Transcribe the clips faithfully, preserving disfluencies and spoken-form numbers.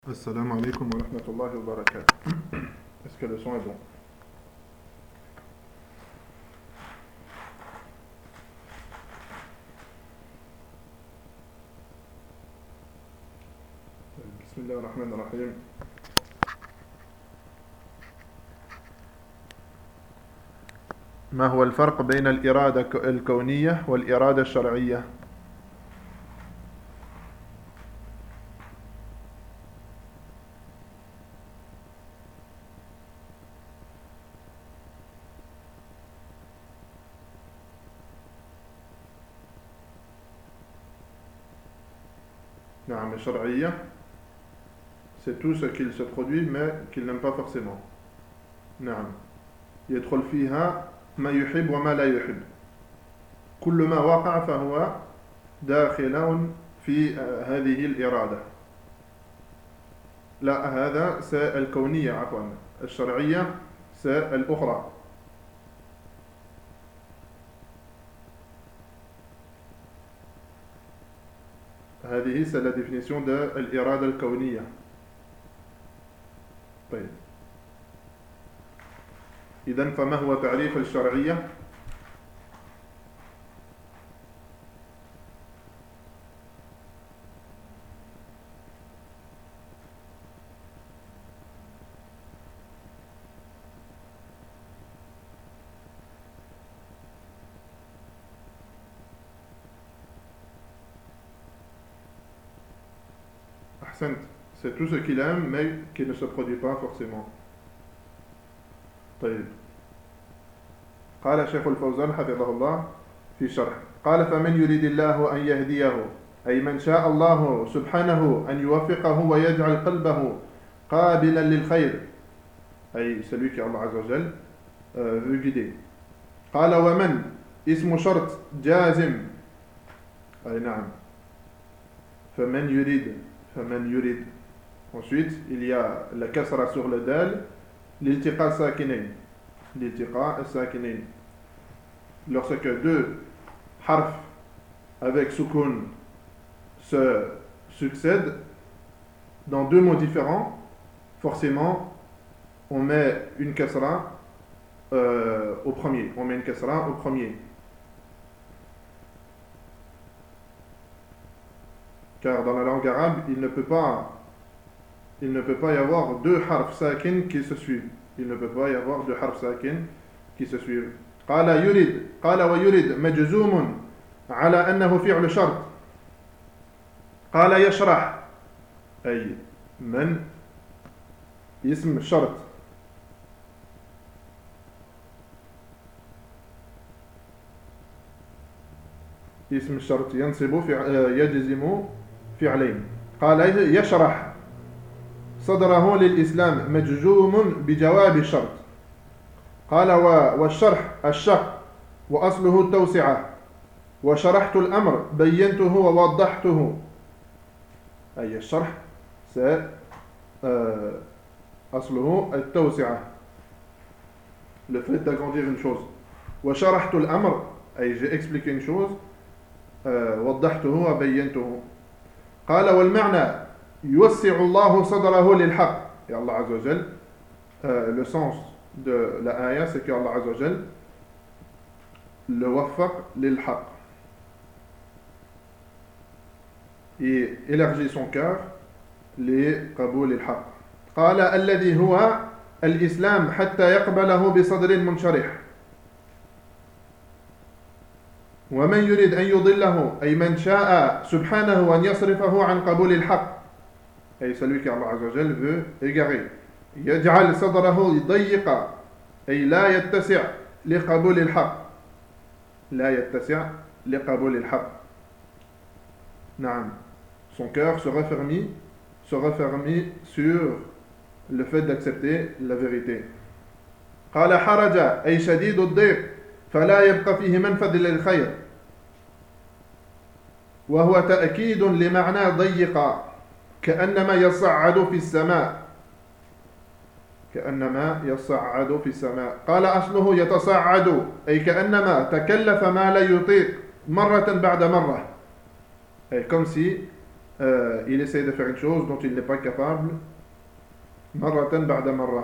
Assalamu alaikum wa rahmatullahi wa barakatuh. Est-ce que le son est bon? Bismillah ar-Rahman ar-Rahim. ما هو الفرق بين الإرادة الكونية والإرادة الشرعية؟ نعم الشرعية c'est tout ce qu'il se produit mais qu'il n'aime pas forcément. نعم يدخل فيها ما يحب وما لا يحب. كل ما وقع فهو داخل في هذه الإرادة. لا هذا c'est الكونية عفوا. الشرعية c'est الأخرى. هذه c'est la définition de الإرادة الكونية. طيب إذن فما هو تعريف الشرعية؟ أحسنت. C'est tout ce qu'il aime mais qui ne se produit pas forcément. طيب قال شيخ الفوزان حفظه الله في شرح قال فمن يريد الله أن يهديه أي من شاء الله سبحانه أن يوفقه ويجعل قلبه قابلا للخير أي celui qui Allah عز وجل veut guider. قال ومن اسم شرط جازم أي نعم فمن يريد فمن يريد. Ensuite il y a la kasra sur le dal l'iltiqa sakinain. L'iltiqa sakinain. Lorsque deux harfs avec soukoun se succèdent dans deux mots différents, forcément on met une kasra euh, au premier. On met une kasra au premier. Car dans la langue arabe, il ne peut pas il ne peut pas y avoir deux harfs sakin qui se suivent. Il ne peut pas y avoir deux harfs sakin qui se suivent. قال يريد قال ويريد مجزوم على أنه فعل شرط. قال يشرح أي من اسم شرط. اسم الشرط ينصب يجزم فعلين. قال يشرح صدره للإسلام مجزوم بجواب الشرط. قال والشرح الشق وأصله التوسعة وشرحت الأمر بينته ووضحته. أي الشرح أصله التوسعة le fait d'agrandir une chose. وشرحت الأمر أي j'ai expliqué une chose وضحته وبينته. قال والمعنى يوسع الله صدره للحق. Et Allah Azza wa Jal, euh, le sens de la ayah, c'est que Allah Azza wa Jal le waffaq lil haq. Et élargit son cœur les qaboul lil haq. قال الذي هو الإسلام حتى يقبله بصدر منشرح. ومن يريد أن يضله أي من شاء سبحانه أن يصرفه عن قبول الحق. أي celui qui Allah Azza wa Jal veut égarer. يجعل صدره ضيقا أي لا يتسع لقبول الحق. لا يتسع لقبول الحق. نعم. Son cœur se raffermit, se raffermit sur le fait d'accepter la vérité. قال حرج أي شديد الضيق فلا يبقى فيه منفذ للخير. وهو تأكيد لمعنى ضيقا كأنما يصعد في السماء. كأنما يصعد في السماء. قال أصله يتصعد أي كأنما تكلف ما لا يطيق مرة بعد مرة. أي comme si euh, il essaie de faire une chose dont il n'est pas capable. Marratan ba'da marra.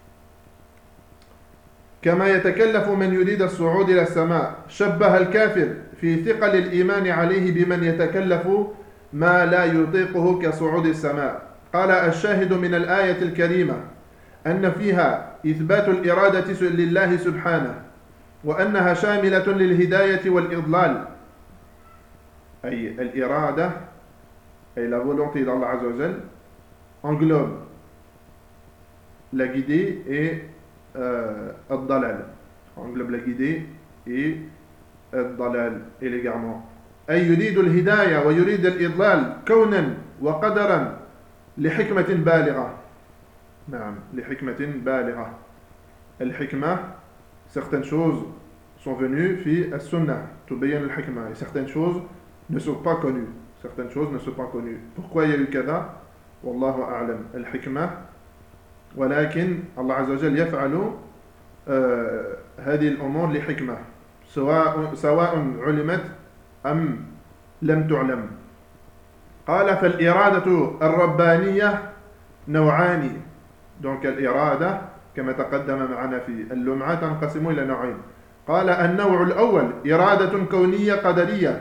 كما يتكلف من يريد الصعود إلى السماء شبه الكافر في ثقل الإيمان عليه بمن يتكلف ما لا يطيقه كصعود السماء. قال الشاهد من الآية الكريمة أن فيها إثبات الإرادة لله سبحانه وأنها شاملة للهداية والإضلال. أي الإرادة أي la volonté d'Allah Azza wa Jal englobe la guidée et euh, الضلال, englobe la guidée et الضلال et l'égarement. أي يريد الهداية ويريد الإضلال كونا وقدرا لحكمة بالغة. نعم لحكمة بالغة. الحكمة certaines choses sont venues في السنة تبين الحكمة et certaines choses ne sont pas connues. Certaines choses ne sont pas connues. Pourquoi il y a eu كذا؟ والله أعلم. الحكمة ولكن الله عز وجل يفعل آه هذه الأمور لحكمة سواء سواء علمت أم لم تعلم. قال فالإرادة الربانية نوعان. donc الإرادة كما تقدم معنا في اللمعة تنقسم إلى نوعين. قال النوع الأول إرادة كونية قدرية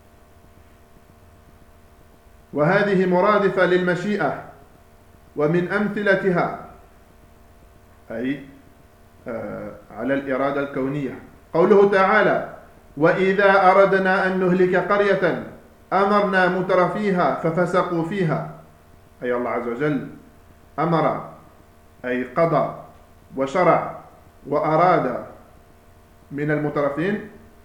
وهذه مرادفة للمشيئة ومن أمثلتها أي آه على الإرادة الكونية قوله تعالى وإذا أردنا أن نهلك قرية أمرنا متر فيها ففسقوا فيها. أي الله عز وجل أمر أي قضى وشرع وأراد من المترفين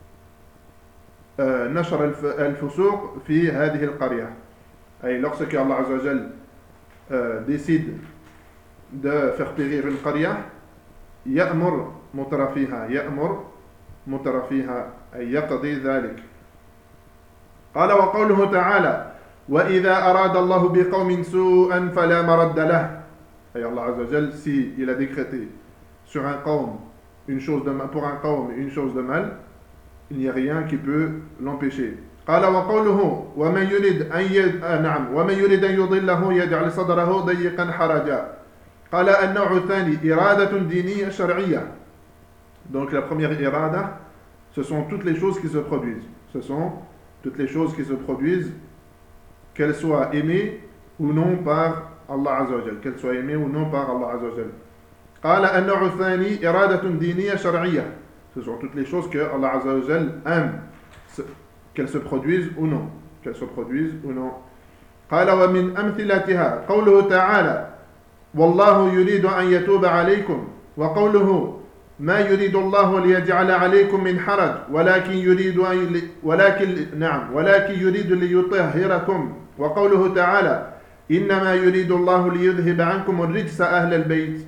آه نشر الفسوق في هذه القرية. أي lorsque Allah Azza wa Jal euh, décide de faire périr une qarya, يأمر متر فيها يأمر متر فيها أي يقضي ذلك. قال وقوله تعالى وإذا أراد الله بقوم سوءا فلا مرد له. أي Allah Azza wa Jal si il a décrété sur un qawm une chose de mal, pour un qawm une chose de mal, il n'y a rien qui peut l'empêcher. قال وقوله ومن يريد أن يد... نعم ومن يريد أن يضله يجعل صدره ضيقا حرجا. قال النوع الثاني إرادة دينية شرعية. Donc la première irada, ce sont toutes les choses qui se produisent. Ce sont toutes les choses qui se produisent, qu'elles soient aimées ou non par Allah Azza wa Jal, qu'elles soient aimées ou non par Allah Azza wa Jal. قال النوع الثاني إرادة دينية شرعية. Ce sont toutes les choses que Allah Azza wa Jal aime, qu'elles se produisent ou non, qu'elles se produisent ou non. قال ومن أمثلتها قوله تعالى والله يريد أن يتوب عليكم وقوله ما يريد الله ليجعل عليكم من حرج ولكن يريد أن ولكن نعم ولكن يريد ليطهركم وقوله تعالى إنما يريد الله ليذهب عنكم الرجس أهل البيت.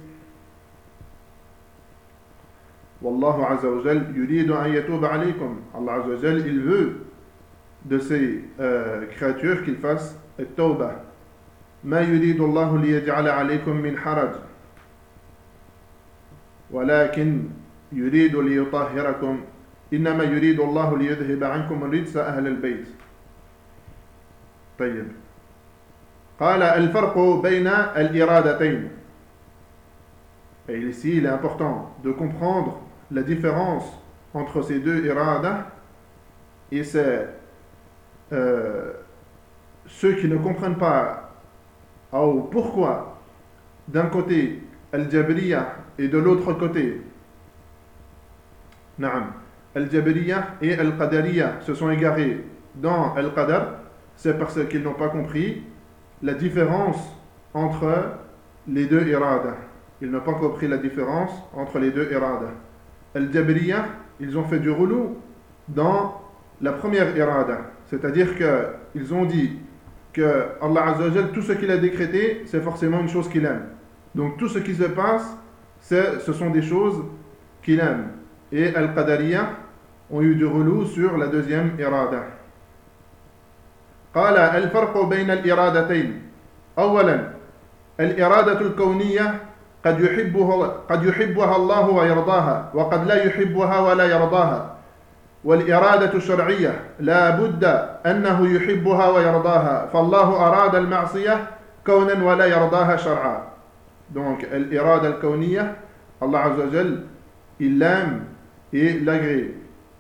والله عز وجل يريد أن يتوب عليكم. Allah Azza wa Jal il veut de ces euh, créatures qu'ils fassent التوبة. ما يريد الله ليجعل عليكم من حرج ولكن يريد ليطهركم إنما يريد الله ليذهب عنكم الرجس أهل البيت. طيب قال الفرق بين الإرادتين. Et ici il est important de comprendre la différence entre ces deux irada et c'est euh, ceux qui ne comprennent pas oh, pourquoi d'un côté Al-Jabriya et de l'autre côté Naam, Al-Jabriya et Al-Qadariya se sont égarés dans Al-Qadar, c'est parce qu'ils n'ont pas compris la différence entre les deux irada. Ils n'ont pas compris la différence entre les deux irada. Al-Jabriya, ils ont fait du roulou dans la première irada, c'est-à-dire qu'ils ont dit que Allah Azza wa Jal, tout ce qu'il a décrété, c'est forcément une chose qu'il aime. Donc tout ce qui se passe, c'est, ce sont des choses qu'il aime. Et Al-Qadariya ont eu du relou sur la deuxième irada. قال الفرق بين الإرادتين. أولا الإرادة الكونية قد يحبها قد يحبها الله ويرضاها وقد لا يحبها ولا يرضاها. والإرادة الشرعية لا بد أنه يحبها ويرضاها فالله أراد المعصية كونا ولا يرضاها شرعا. Donc l'irada al-kawniyya, Allah Azza wa Jal, il l'aime et l'agrée.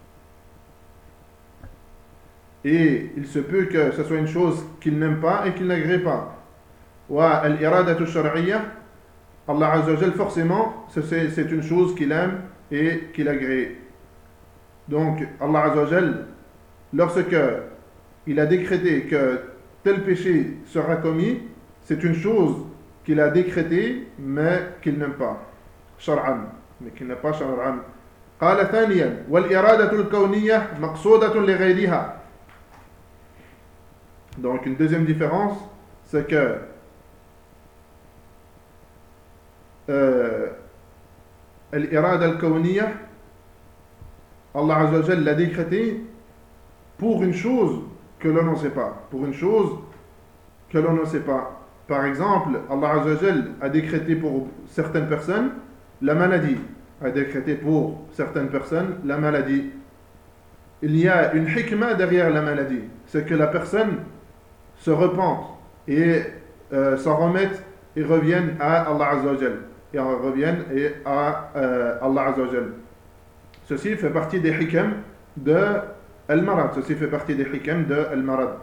Et il se peut que ce soit une chose qu'il n'aime pas et qu'il n'agrée pas. Wa l'irada al-shar'iyya, Allah Azza wa Jal, forcément, c'est, c'est une chose qu'il aime et qu'il agrée. Donc Allah Azza wa Jal, lorsque il a décrété que tel péché sera commis, c'est une chose qu'il a décrété mais qu'il n'aime pas شرعا mais qu'il n'aime pas شرعا. قال ثانيا والإرادة الكونية مقصودة لغيرها. Donc une deuxième différence, c'est que euh, l'irada al-kawniyya, Allah Azza wa Jal l'a décrété pour une chose que l'on ne sait pas, pour une chose que l'on ne sait pas. Par exemple, Allah Azza wa Jal a décrété pour certaines personnes la maladie, a décrété pour certaines personnes la maladie. Il y a une hikmah derrière la maladie, c'est que la personne se repente et euh, s'en remette et revienne à Allah Azza wa Jal, et revienne et à euh, Allah Azza wa Jal. Ceci fait partie des hikam de al-marad, ceci fait partie des hikam de al-marad.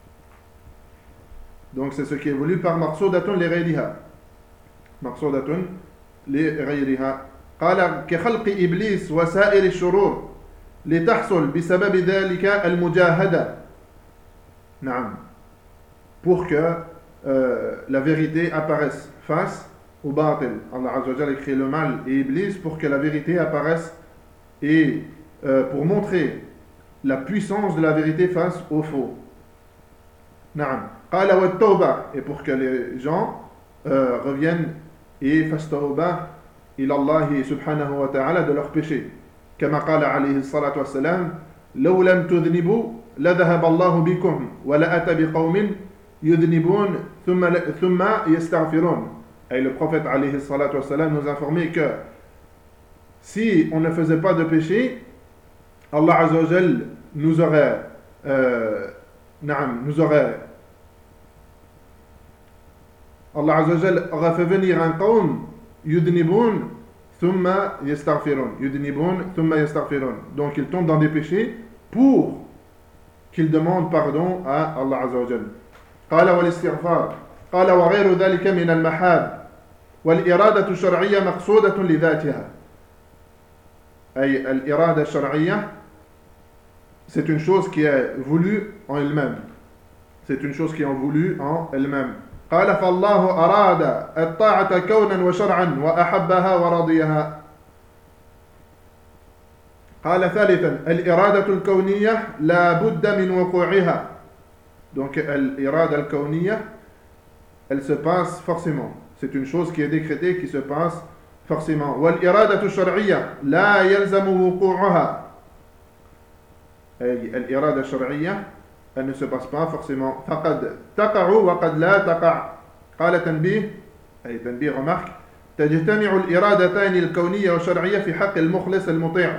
Donc c'est ce qui est voulu par maqsoudatun li ghayriha. Maqsoudatun li ghayriha. قال كخلق إبليس وسائر الشرور لتحصل بسبب ذلك المجاهدة. نعم. Pour que euh, la vérité apparaisse face au batil. Allah Azza wa Jalla a créé le mal et Iblis pour que la vérité apparaisse et euh, pour montrer la puissance de la vérité face au faux. نعم. قال والتوبة, et pour que les gens euh, reviennent et fassent tawbah إلى الله سبحانه وتعالى de leurs péchés. كما قال عليه الصلاة والسلام لو لم تذنبوا لذهب الله بكم ولأتى بقوم يذنبون ثم ثم يستغفرون. Et le prophète عليه الصلاة والسلام nous informait que si on ne faisait pas de péché, Allah Azza wa Jal nous aurait euh, نعم nous aurait Allah Azza wa Jal aurait fait venir un qawm yudnibun thumma yastaghfirun. Yudnibun thumma yastaghfirun. Donc ils tombent dans des péchés pour qu'ils demandent pardon à Allah Azza wa Jal. قال والاستغفار قال وغير ذلك من المحاب والإرادة الشرعية مقصودة لذاتها. أي الإرادة الشرعية, c'est une chose qui est voulue en elle-même. C'est une chose qui est voulue en elle-même. قال فالله أراد الطاعة كونا وشرعا وأحبها ورضيها. قال ثالثا الإرادة الكونية لا بد من وقوعها. Donc l'irada al-kawniyya, elle se passe forcément. C'est une chose qui est décrétée, qui se passe forcément. والإرادة الشرعية لا يلزم وقوعها. الإرادة الشرعية, elle ne se passe pas forcément. فقد تقع وقد لا تقع. قال تنبيه, أي تنبيه remarque, تجتمع الإرادتان الكونية والشرعية في حق المخلص المطيع.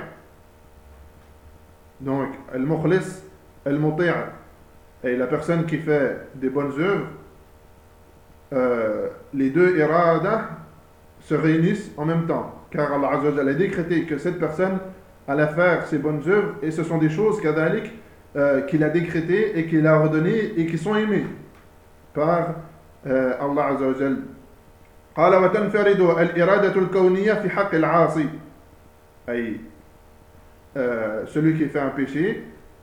Donc المخلص المطيع, et la personne qui fait des bonnes œuvres, euh, les deux irada se réunissent en même temps, car Allah Azza wa Jalla a décrété que cette personne allait faire ses bonnes œuvres, et ce sont des choses kadhalik euh, qu'il a décrétées et qu'il a ordonnées et qui sont aimées par euh, Allah Azza wa Jalla. قال وتنفرد الإرادة الكونية في حق العاصي, أي euh, celui qui fait un péché.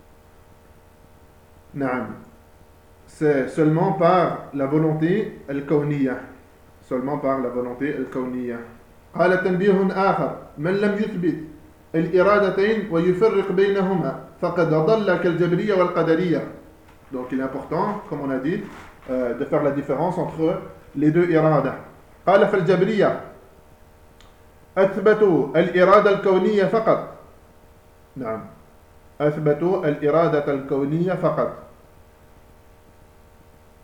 نعم, c'est seulement par la volonté al-kawniyya, seulement par la volonté al-kawniyya. قال تنبيه آخر من لم يثبت الإرادتين ويفرق بينهما فقد ضل كالجبرية والقدرية. Donc il est important, comme on a dit, euh, de faire la différence entre les deux irada. قال فالجبرية أثبتوا الإرادة الكونية فقط. نعم, أثبتوا الإرادة الكونية فقط.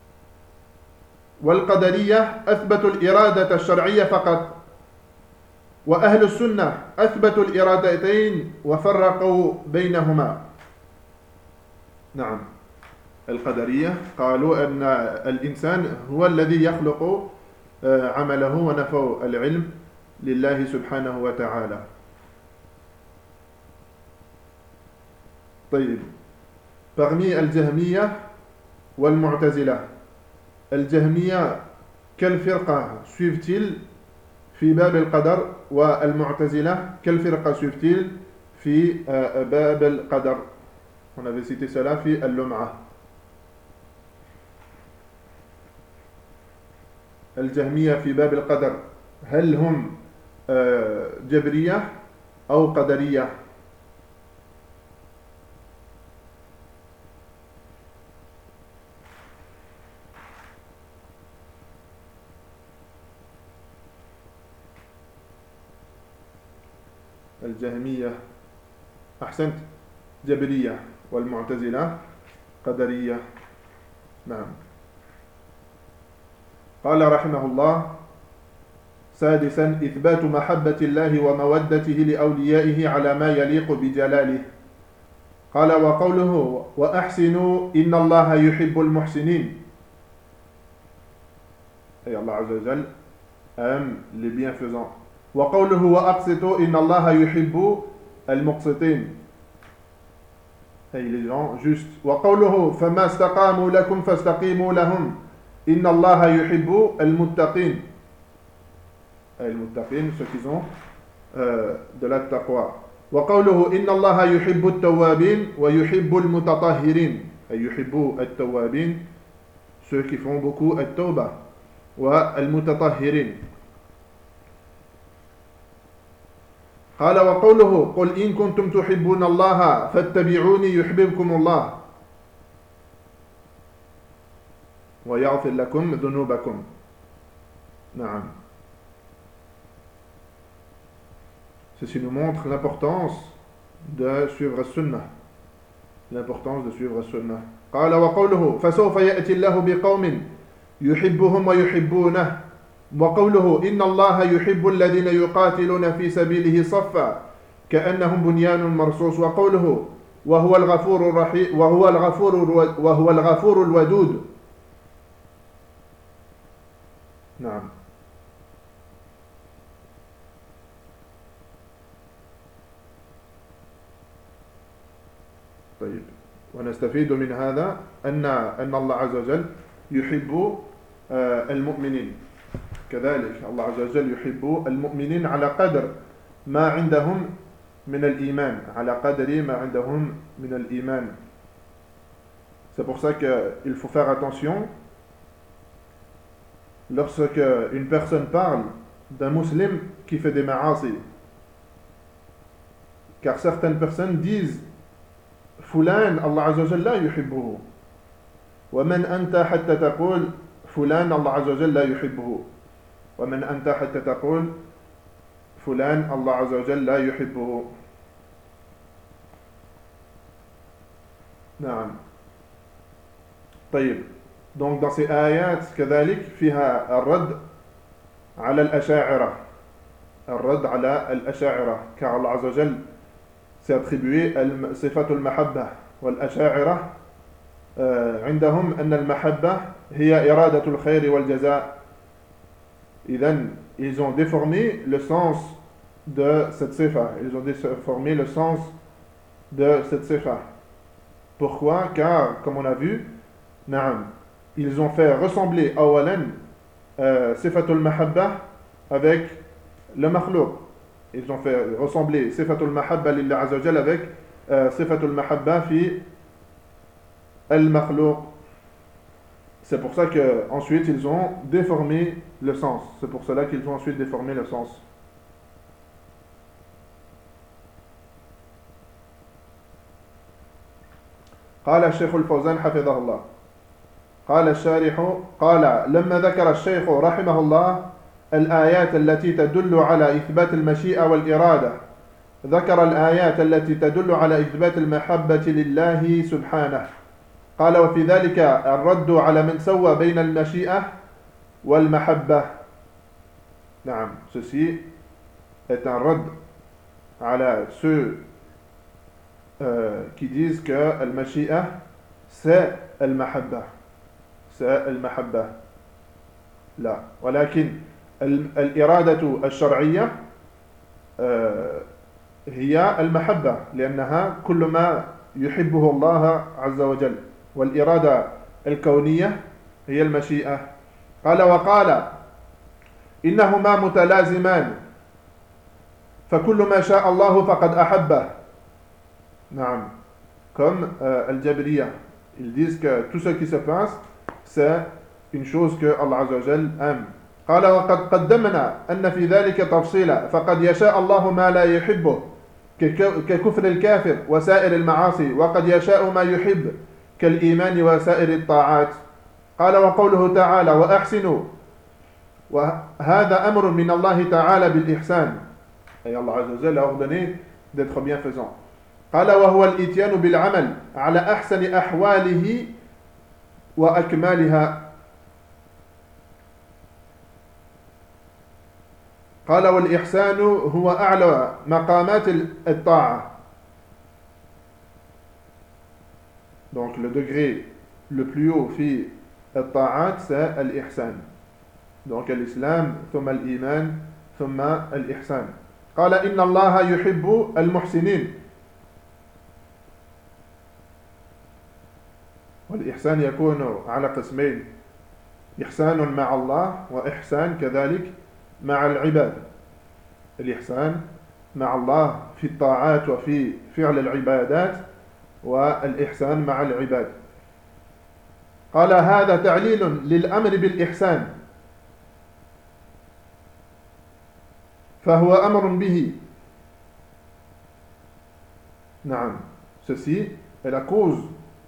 والقدرية أثبتوا الإرادة الشرعية فقط. وأهل السنة أثبتوا الإرادتين وفرقوا بينهما. نعم، القدرية قالوا أن الإنسان هو الذي يخلق عمله ونفوا العلم لله سبحانه وتعالى. طيب، parmi الجهمية والمعتزلة، الجهمية quelle فرقة suivent-ils في باب القدر، والمعتزلة quelle فرقة suivent-ils في باب القدر؟ On avait cité cela في اللمعة. الجهمية في باب القدر هل هم جبرية أو قدرية؟ الجهمية أحسنت جبرية، والمعتزلة قدرية. نعم. قال رحمه الله: سادسا إثبات محبة الله ومودته لأوليائه على ما يليق بجلاله. قال: وقوله وأحسنوا إن الله يحب المحسنين، أي الله عز وجل aime les bienfaisants. وقوله وأقسطوا إن الله يحب المقسطين، أي les gens justes. وقوله فما استقاموا لكم فاستقيموا لهم إن الله يحب المتقين، أي المتقين ceux qui ont euh, de la taqwa. وقوله إن الله يحب التوابين ويحب المتطهرين، أي يحب التوابين ceux qui font beaucoup التوبة، والمتطهرين. قال: وقوله قل إن كنتم تحبون الله فاتبعوني يحببكم الله ويغفر لكم ذنوبكم. نعم. Ceci nous montre l'importance de suivre السنة، l'importance de suivre السنة. قال: وقوله فسوف يأتي الله بقوم يحبهم ويحبونه. وقوله إن الله يحب الذين يقاتلون في سبيله صفا كأنهم بنيان مرصوص. وقوله وهو الغفور الرحيم وهو الغفور وهو الغفور الودود. نعم. طيب، ونستفيد من هذا أن أن الله عز وجل يحب المؤمنين، كذلك الله عز وجل يحب المؤمنين على قدر ما عندهم من الإيمان، على قدر ما عندهم من الإيمان. C'est pour ça qu'il faut faire attention lorsque une personne parle d'un musulman qui fait des ma'asi, car certaines personnes disent فلان الله عز وجل لا يحبه، ومن أنت حتى تقول فلان الله عز وجل لا يحبه، ومن أنت حتى تقول فلان الله عز وجل لا يحبه. نعم. طيب، donc dans ces آيات كذلك فيها الرد على الأشاعرة، الرد على الأشاعرة، car Allah عز وجل s'est attribué صفة المحبة، والأشاعرة عندهم أن المحبة هي إرادة الخير والجزاء. إذن ils ont déformé le sens de cette sifa, ils ont déformé le sens de cette sifa. Pourquoi? Car comme on a vu, نعم, ils ont fait ressembler awalan sifatul mahabba avec le makhlouq. Ils ont fait ressembler sifatul mahabba lillah azza wa jalla avec sifatul mahabba fi al-makhlouq. C'est pour ça qu'ensuite ils ont déformé le sens. C'est pour cela qu'ils ont ensuite déformé le sens. قال الشيخ الفوزان حفظه الله قال الشارح قال لما ذكر الشيخ رحمه الله الآيات التي تدل على إثبات المشيئة والإرادة ذكر الآيات التي تدل على إثبات المحبة لله سبحانه. قال وفي ذلك الرد على من سوى بين المشيئة والمحبة. نعم, ceci est un rad à ceux euh, qui disent que al-mashi'a c'est al-mahabba. C'est al-mahabba. لا ولكن الإرادة الشرعية هي المحبة لأنها كل ما يحبه الله عز وجل والإرادة الكونية هي المشيئة قال وقال إنهما متلازمان فكل ما شاء الله فقد أحبه نعم comme euh, Al-Jabriya ils disent que tout ce qui se passe c'est une chose que Allah Azza wa Jal aime قال وقد قدمنا أن في ذلك تفصيلا فقد يشاء الله ما لا يحبه ككفر الكافر وسائر المعاصي وقد يشاء ما يحب كالإيمان وسائر الطاعات قال وقوله تعالى وأحسنوا وهذا أمر من الله تعالى بالإحسان أي الله عز وجل a ordonné d'être bienfaisant قال وهو الإتيان بالعمل على أحسن أحواله وأكمالها قال والإحسان هو أعلى مقامات الطاعة donc le degré le plus haut في الطاعات c'est الإحسان donc الإسلام ثم الإيمان ثم الإحسان قال إن الله يحب المحسنين والإحسان يكون على قسمين إحسان مع الله وإحسان كذلك مع العباد الإحسان مع الله في الطاعات وفي فعل العبادات والإحسان مع العباد قال هذا تعليل للأمر بالإحسان فهو أمر به نعم ceci est la cause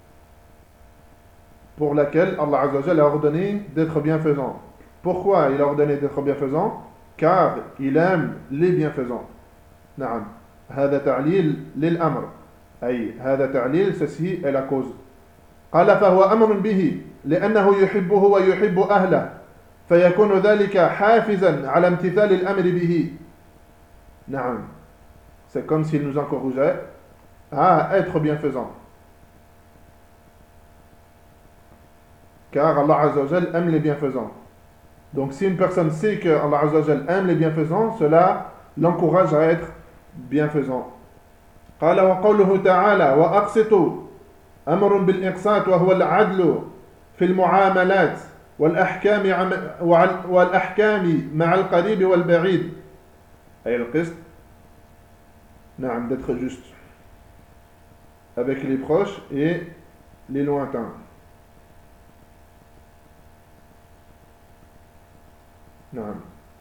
pour laquelle Allah Azza wa Jalla a ordonné d'être bienfaisant. Pourquoi il a ordonné d'être bienfaisant? Car il aime les bienfaisants. نعم هذا تعليل للأمر أي هذا تعليل ceci est la cause. قال فهو أمر به لأنه يحبه ويحب أهله فيكون ذلك حافزا على امتثال الأمر به. نعم c'est comme s'il nous encourageait à être bienfaisant. Car Allah Azza wa Jal aime les bienfaisants. Donc si une personne sait que Allah Azza wa Jal aime les bienfaisants, cela l'encourage à être bienfaisant. قال وقوله تعالى وأقسطوا أمر بالإقساط وهو العدل في المعاملات والأحكام والأحكام مع القريب والبعيد أي القسط نعم d'être juste avec les proches et les lointains. نعم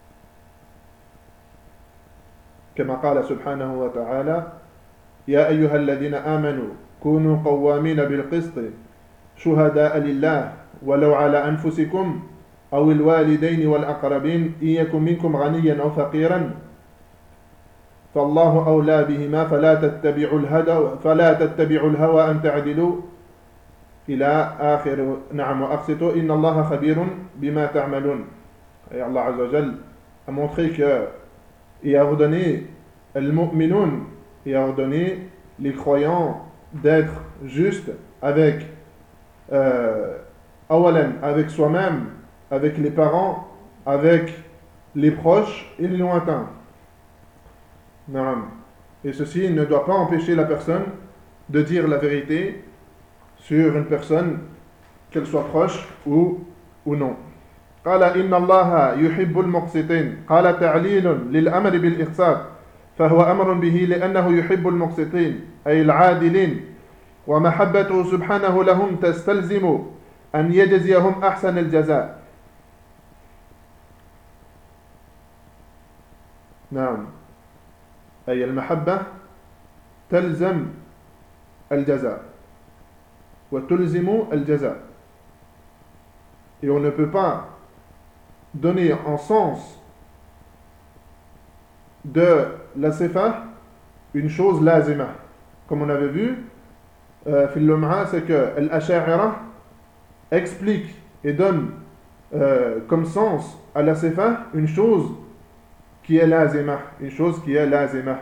كما قال سبحانه وتعالى يا أيها الذين آمنوا كونوا قوامين بالقسط شهداء لله ولو على أنفسكم أو الوالدين والأقربين إن يكن منكم غنيا أو فقيرا فالله أولى بهما فلا تتبعوا الهدى فلا تتبعوا الهوى أن تعدلوا إلى آخر نعم وأقسطوا إن الله خبير بما تعملون. Et Allah Azza wa Jal a montré que il a ordonné al-mu'minun, il a ordonné les croyants d'être justes avec euh, awalan, avec soi-même, avec les parents, avec les proches et les lointains. Et ceci ne doit pas empêcher la personne de dire la vérité sur une personne, qu'elle soit proche ou, ou non. قال إن الله يحب المقسطين قال تعليل للأمر بالإقساط فهو أمر به لأنه يحب المقسطين أي العادلين ومحبته سبحانه لهم تستلزم أن يجزيهم أحسن الجزاء. نعم أي المحبة تلزم الجزاء وتلزم الجزاء. Et on ne peut pas donner en sens de la sifa une chose lazima. Comme on avait vu, euh, fil lum'a, c'est que l'asha'ira explique et donne euh, comme sens à la sifa une chose qui est lazimah, une chose qui est lazimah.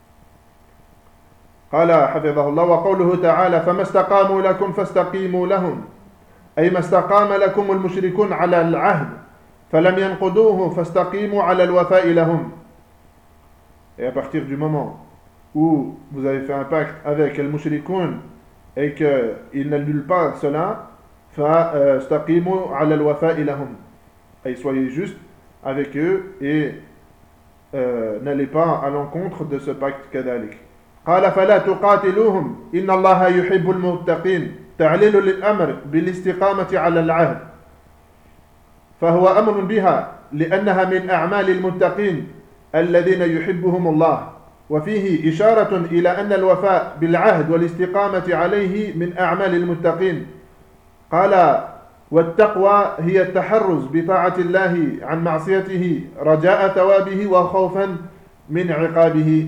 قال حفظه الله وقوله تعالى فما استقاموا لكم فاستقيموا لهم أي ما استقام لكم المشركون على العهد فلم ينقضوه فاستقيموا على الوفاء لهم. Et à partir du moment où vous avez fait un pacte avec les mushrikoun et qu'ils n'annulent pas cela, فاستقيموا على الوفاء لهم, et soyez juste avec eux et euh, n'allez pas à l'encontre de ce pacte كذلك. قال فلا تقاتلوهم إن الله يحب المتقين تعليل للأمر بالاستقامة على العهد فهو أمر بها لأنها من أعمال المتقين الذين يحبهم الله وفيه إشارة إلى أن الوفاء بالعهد والاستقامة عليه من أعمال المتقين. قال والتقوى هي التحرز بطاعة الله عن معصيته رجاء ثوابه وخوفا من عقابه.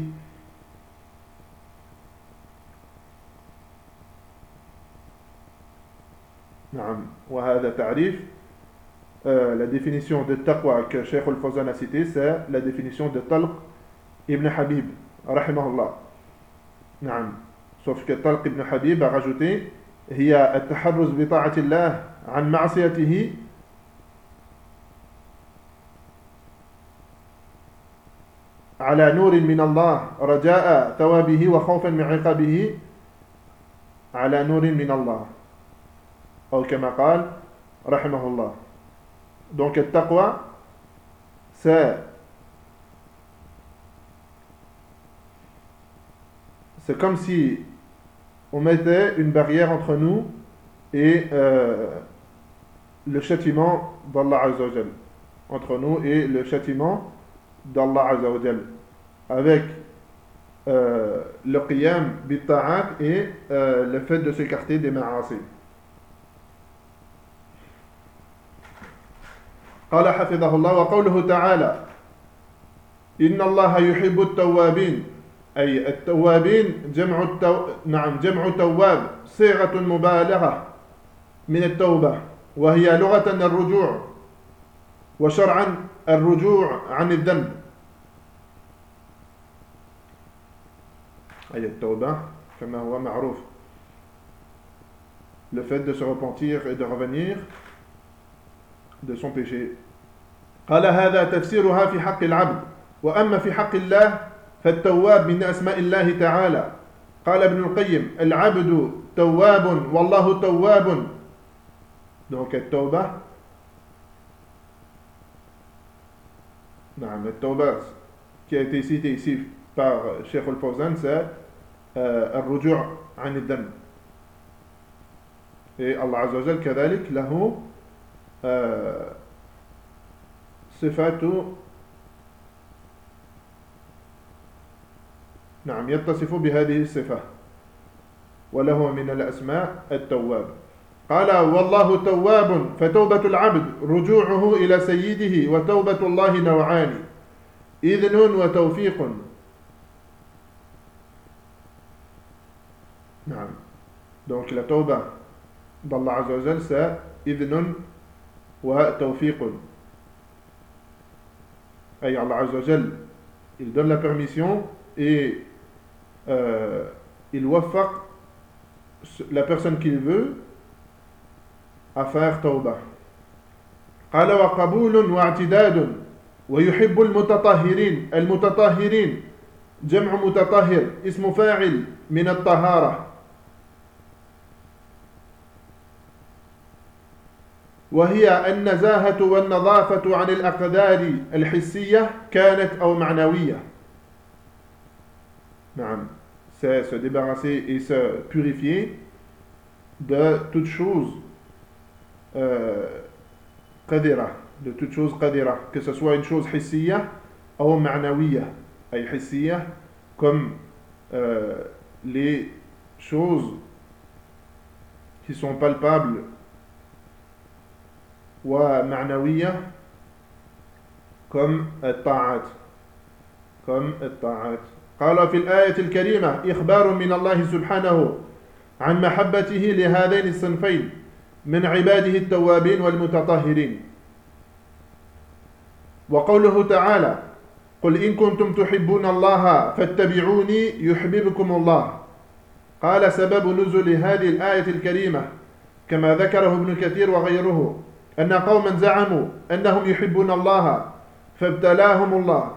نعم وهذا تعريف euh, la définition de taqwa que Cheikh Al-Fawzan a cité, c'est la définition de Talq ibn Habib rahimahullah. نعم sauf que Talq ibn Habib a rajouté هي التحرز بطاعة الله عن معصيته على نور من الله رجاء ثوابه وخوفا من عقابه على نور من الله أو كما قال رحمه الله. Donc le taqwa c'est c'est comme si on mettait une barrière entre nous et euh, le châtiment d'Allah Azza wa Jal, entre nous et le châtiment d'Allah Azza wa Jal, avec euh, le qiyam bit-ta'at et euh, le fait de s'écarter des ma'asi. قال حفظه الله وقوله تعالى إن الله يحب التوابين أي التوابين جمع التو... نعم جمع تواب صيغة مبالغة من التوبة وهي لغة الرجوع وشرعا الرجوع عن الذنب. أي التوبة كما هو معروف le fait de se repentir et de revenir de son péché. قال هذا تفسيرها في حق العبد وأما في حق الله فالتواب من أسماء الله تعالى. قال ابن القيم العبد تواب والله تواب. Donc التوبة نعم التوبة qui a été cité ici par Cheikh Al-Fawzan c'est euh, الرجوع عن الذنب. Et Allah Azza wa Jal كذلك له صفات نعم يتصف بهذه الصفة وله من الأسماء التواب. قال والله تواب فتوبة العبد رجوعه إلى سيده وتوبة الله نوعان إذن وتوفيق. نعم donc la tauba d'Allah Azza wa Jal c'est إذن وتوفيق. أي Allah Azza wa Jal il donne la permission et euh, il waffaq la personne qu'il veut à faire tauba. قال وقبول واعتداد ويحب المتطهرين. المتطهرين جمع متطهر اسم فاعل من الطهارة وهي النزاهة والنظافة عن الأقدار الحسية كانت أو معنوية. نعم c'est se débarrasser et se purifier de toute chose euh, qadira, de toute chose qadira, que ce soit une chose hissiya ou ma'nawiya. Ay hissiya comme euh, les choses qui sont palpables ou ma'nawiya comme الطاعات comme الطاعات. قال في الآية الكريمة إخبار من الله سبحانه عن محبته لهذين الصنفين من عباده التوابين والمتطهرين. وقوله تعالى قل إن كنتم تحبون الله فاتبعوني يحببكم الله. قال سبب نزول هذه الآية الكريمة كما ذكره ابن كثير وغيره أن قوما زعموا أنهم يحبون الله فابتلاهم الله.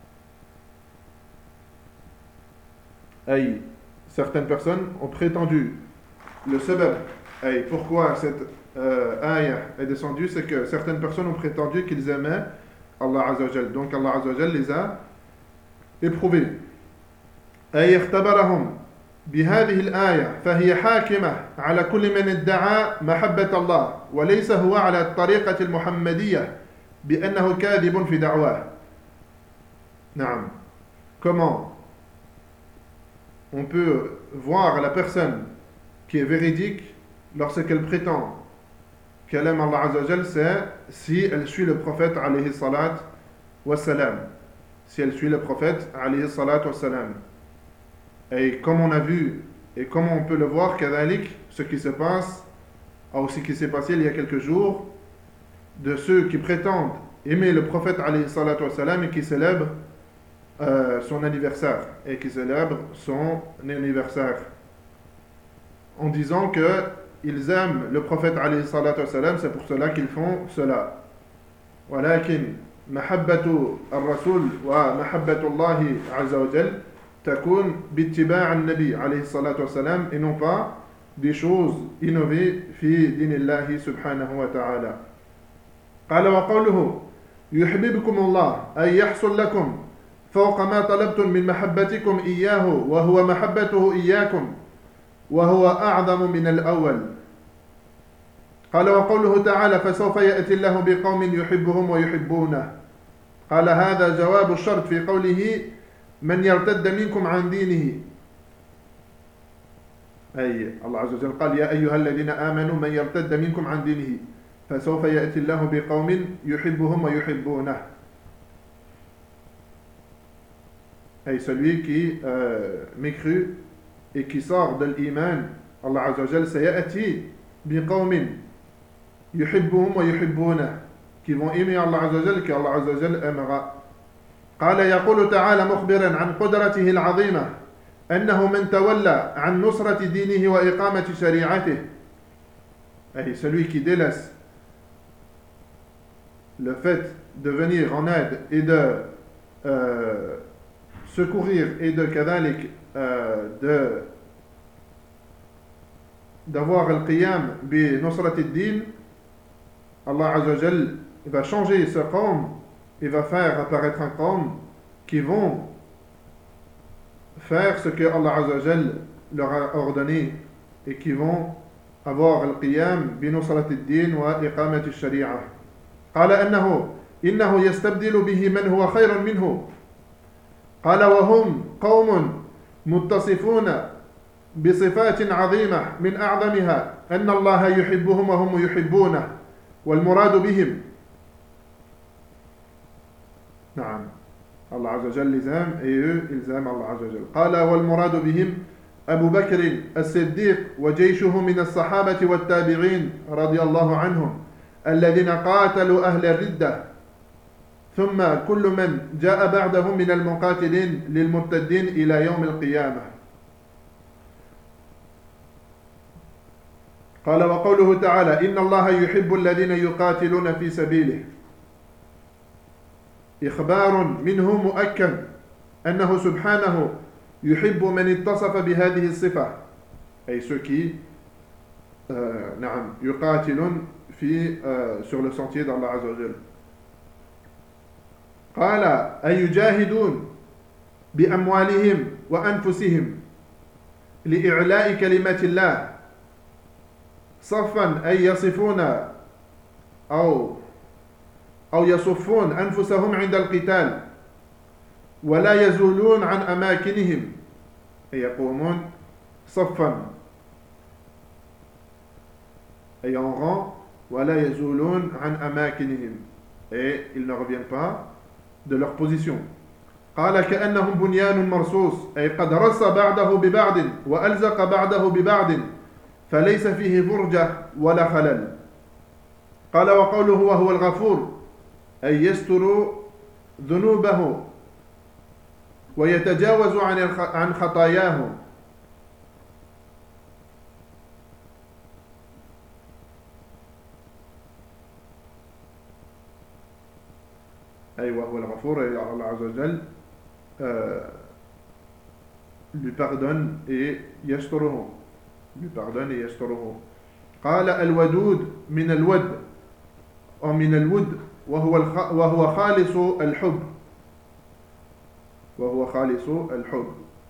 أي certaines personnes ont prétendu le sabab, et pourquoi cette euh, ayah est descendue, c'est que certaines personnes ont prétendu qu'ils aimaient Allah Azza wa Jal. Donc Allah Azza wa Jal les a éprouvés. أي اختبرهم بهذه الآية فهي حاكمة على كل من ادعى محبة الله وليس هو على الطريقة المحمدية بأنه كاذب في دعواه. نعم. Comment on peut voir la personne qui est véridique lorsqu'elle prétend qu'elle aime Allah Azza wa Jal, c'est si elle suit le prophète alayhi salat wa salam. Si elle suit le prophète alayhi salat wa salam. Et comme on a vu, et comme on peut le voir, kadhalik, ce qui se passe, ou ce qui s'est passé il y a quelques jours, de ceux qui prétendent aimer le prophète alayhi salatu wa salam et qui célèbrent euh, son anniversaire, et qui célèbrent son anniversaire, en disant qu'ils aiment le prophète alayhi salatu wa salam, c'est pour cela qu'ils font cela. Walakin, mahabbatu al-rasul wa mahabbatu Allahi azza wa jal, تكون باتباع النبي عليه الصلاة والسلام et non pas des choses innovées في دين الله سبحانه وتعالى. قال وقوله يحببكم الله أي يحصل لكم فوق ما طلبتم من محبتكم إياه وهو محبته إياكم وهو أعظم من الأول. قال وقوله تعالى فسوف يأتي الله بقوم يحبهم ويحبونه. قال هذا جواب الشرط في قوله من يرتد منكم عن دينه. أي الله عز وجل قال يا أيها الذين آمنوا من يرتد منكم عن دينه فسوف يأتي الله بقوم يحبهم ويحبونه. أي celui qui euh, m'écrit et qui sort de l'iman, Allah عز وجل سيأتي بقوم يحبهم ويحبونه, qui vont aimer Allah عز وجل, que Allah عز وجل aimera. قال يقول تعالى مخبرا عن قدرته العظيمة أنه من تولى عن نصرة دينه وإقامة شريعته. أي celui qui délaisse le fait de venir en aide et de euh, secourir et de كذلك euh, de d'avoir القيام بنصرة الدين, Allah عز وجل va changer ce qawm. Il va faire apparaître un qawm qui vont faire ce que Allah Azza wa Jal leur a ordonné et qui vont avoir al-qiyam bi nusrat ad-din wa iqamat al-shari'ah. Qala annahu innahu yastabdilu bihi man huwa khayrun minhu. Qala wa hum qawmun muttasifuna bi sifatin 'azimah min a'zamiha anna Allah yuhibbuhum wa hum yuhibbunah wal muradu bihim. نعم الله عز وجل les aime et eux ils aiment Allah عز وجل. قال والمراد بهم أبو بكر الصديق وجيشه من الصحابة والتابعين رضي الله عنهم الذين قاتلوا أهل الردة ثم كل من جاء بعدهم من المقاتلين للمرتدين إلى يوم القيامة. قال وقوله تعالى إن الله يحب الذين يقاتلون في سبيله. إخبار منه مؤكد أنه سبحانه يحب من اتصف بهذه الصفة, أي ceux qui euh, نعم يقاتلون في euh, sur le sentier d'Allah Azza wa Jal. قال أي يجاهدون بأموالهم وأنفسهم لإعلاء كلمة الله صفا أي يصفون أو أو يصفون أنفسهم عند القتال ولا يزولون عن أماكنهم, أي يقومون صفا أي en rang ولا يزولون عن أماكنهم, et ils ne reviennent pas de leur position. قال كأنهم بنيان مرصوص أي قد رص بعضه ببعض وألزق بعضه ببعض فليس فيه فرجة ولا خلل. قال وقوله وهو الغفور أي يستر ذنوبه ويتجاوز عن عن خطاياه. أي وهو الغفور, et Allah Azza wa Jal euh, lui pardonne et yasturuhu, lui pardonne et yasturuhu. قال الودود من الود أو من الود وهو وهو خالص الحب, وهو خالص الحب.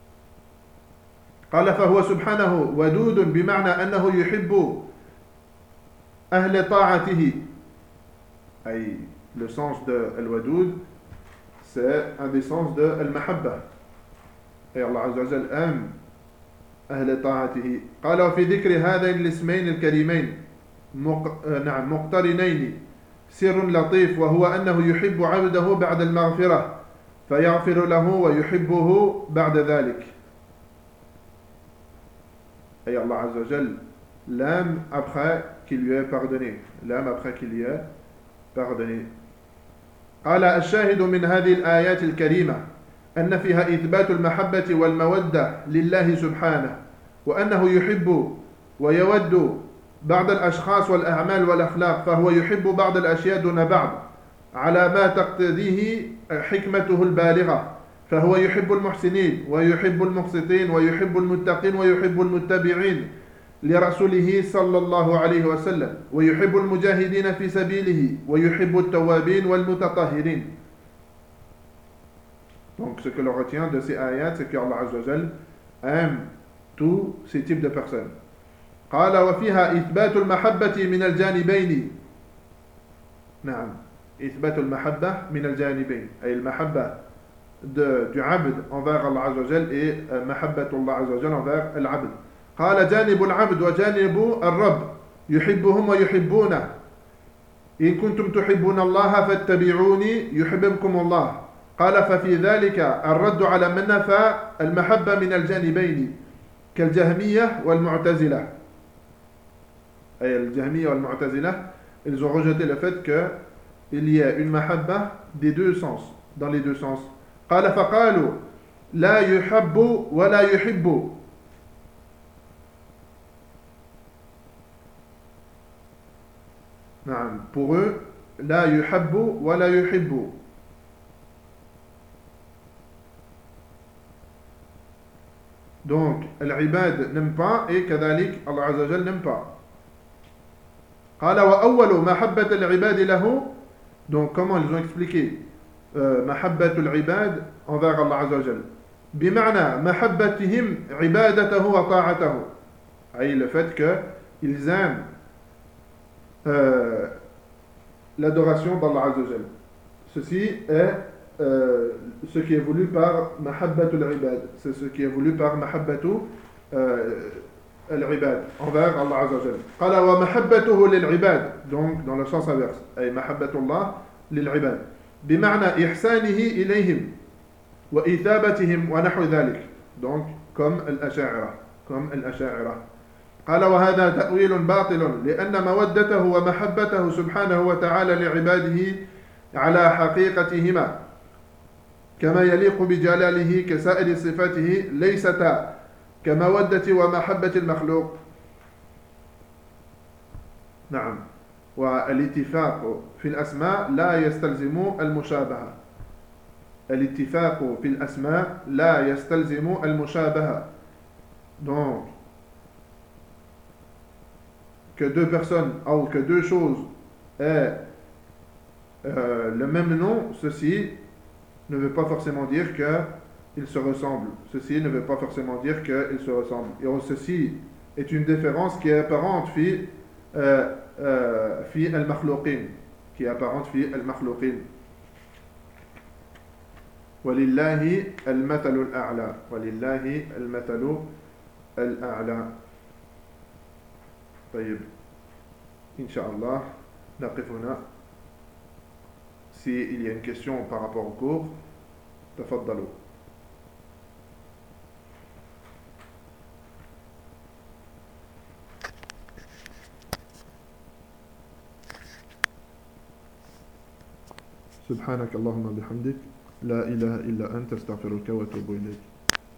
قال فهو سبحانه ودود بمعنى أنه يحب أهل طاعته. أي le sens de al-wadud, c'est un des sens de al-mahabba. Et Allah Azza wa Jal aime أهل طاعته. قال وفي ذكر هذين الاسمين الكريمين مق... نعم مقترنين سر لطيف, وهو أنه يحب عبده بعد المغفرة فيغفر له ويحبه بعد ذلك. Et Allah Azza wa Jal l'aime après qu'il lui ait pardonné, l'aime après qu'il lui ait pardonné. قال الشاهد من هذه الآيات الكريمة أن فيها إثبات المحبة والمودة لله سبحانه, وأنه يحب ويود بعض الأشخاص والأعمال والأخلاق, فهو يحب بعض الأشياء دون بعض على ما تقتضيه حكمته البالغة, فهو يحب المحسنين ويحب المقسطين ويحب المتقين ويحب المتبعين لرسوله صلى الله عليه وسلم, ويحب المجاهدين في سبيله ويحب التوابين والمتطهرين. Donc ce que l'on retient de ces ayats, c'est qu'Allah Azza wa Jal aime tous ces types de personnes. قال وفيها إثبات المحبة من الجانبين. نعم, إثبات المحبة من الجانبين, أي المحبة de, du abd envers Allah Azza wa Jal et محبة Allah Azza wa Jal envers العبد. قال جانب العبد وجانب الرب يحبهم ويحبونه, إن كنتم تحبون الله فاتبعوني يحببكم الله. قال ففي ذلك الرد على من نفى المحبة من الجانبين كالجهمية والمعتزلة. أي الجهمية والمعتزلة, ils ont rejeté le fait qu'il y a une mahabba des deux sens, dans les deux sens. قال فقالوا لا يحب ولا يحب. نعم, pour eux لا يحب ولا يحب. Donc, l'ibad n'aime pas et كذلك Allah Azza wa Jal n'aime pas. قال وأول محبة العباد له. Donc, comment ils ont expliqué euh, محبة العباد envers Allah Azza wa Jal, بمعنى محبتهم عبادته وطاعته, أي le fait qu'ils aiment euh, l'adoration d'Allah Azza wa Jal. Ceci est Euh, ce qui est voulu par mahabbatul ibad, c'est ce qui est voulu par mahabbatu euh, al-ibad envers Allah Azza wa Jalla. Qala wa mahabbatuhu lil-ibad, donc dans le sens inverse, ay mahabbatullah lil-ibad bima'na ihsanihi ilayhim wa ithabatihim wa nahwu dhalik, donc comme al-ash'ira, comme al-ash'ira. قال وهذا تأويل باطل لأن مودته ومحبته سبحانه وتعالى لعباده على حقيقتهما كما يليق بجلاله كسائر صفاته ليستا كمودة ومحبة المخلوق. نعم, والاتفاق في الأسماء لا يستلزم المشابهة. الاتفاق في الأسماء لا يستلزم المشابهة. Donc, que deux personnes ou que deux choses aient euh, le même nom, ceci ne veut pas forcément dire qu'ils se ressemblent. Ceci ne veut pas forcément dire qu'ils se ressemblent. Et ceci est une différence qui est apparente fi euh, euh, fi al-makhlouqin, qui est apparente fi al-makhlouqin. Walillahi al-mathalu al-a'la. Walillahi al-mathalu al-a'la. طيب, Inch'Allah, نقف هنا. S'il y a une question par rapport au cours, تفضلوا. سبحانك اللهم وبحمدك لا إله إلا أنت استغفرك وأتوب إليك.